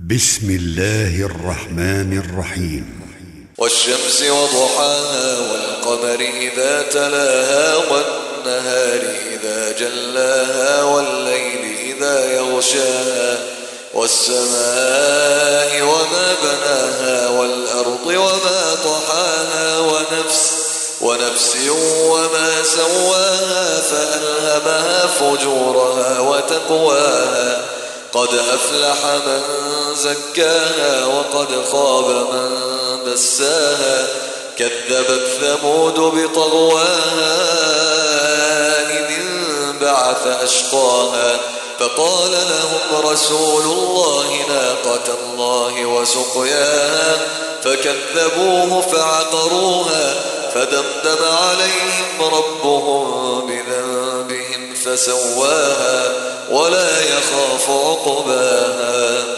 بسم الله الرحمن الرحيم. والشمس وضحاها والقمر إذا تلاها والنهار إذا جلاها والليل إذا يغشاها والسماء وما بناها والأرض وما طحاها ونفس وما سواها فألهمها فجورها وتقواها قد أفلح من زكاها وقد خاب من دساها كذبت ثمود بطغواها إذ انبعث أشقاها فقال لهم رسول الله ناقة الله وسقياها فكذبوه فعقروها فدمدم عليهم ربهم بذنبهم فسواها ولا يخاف عقباها.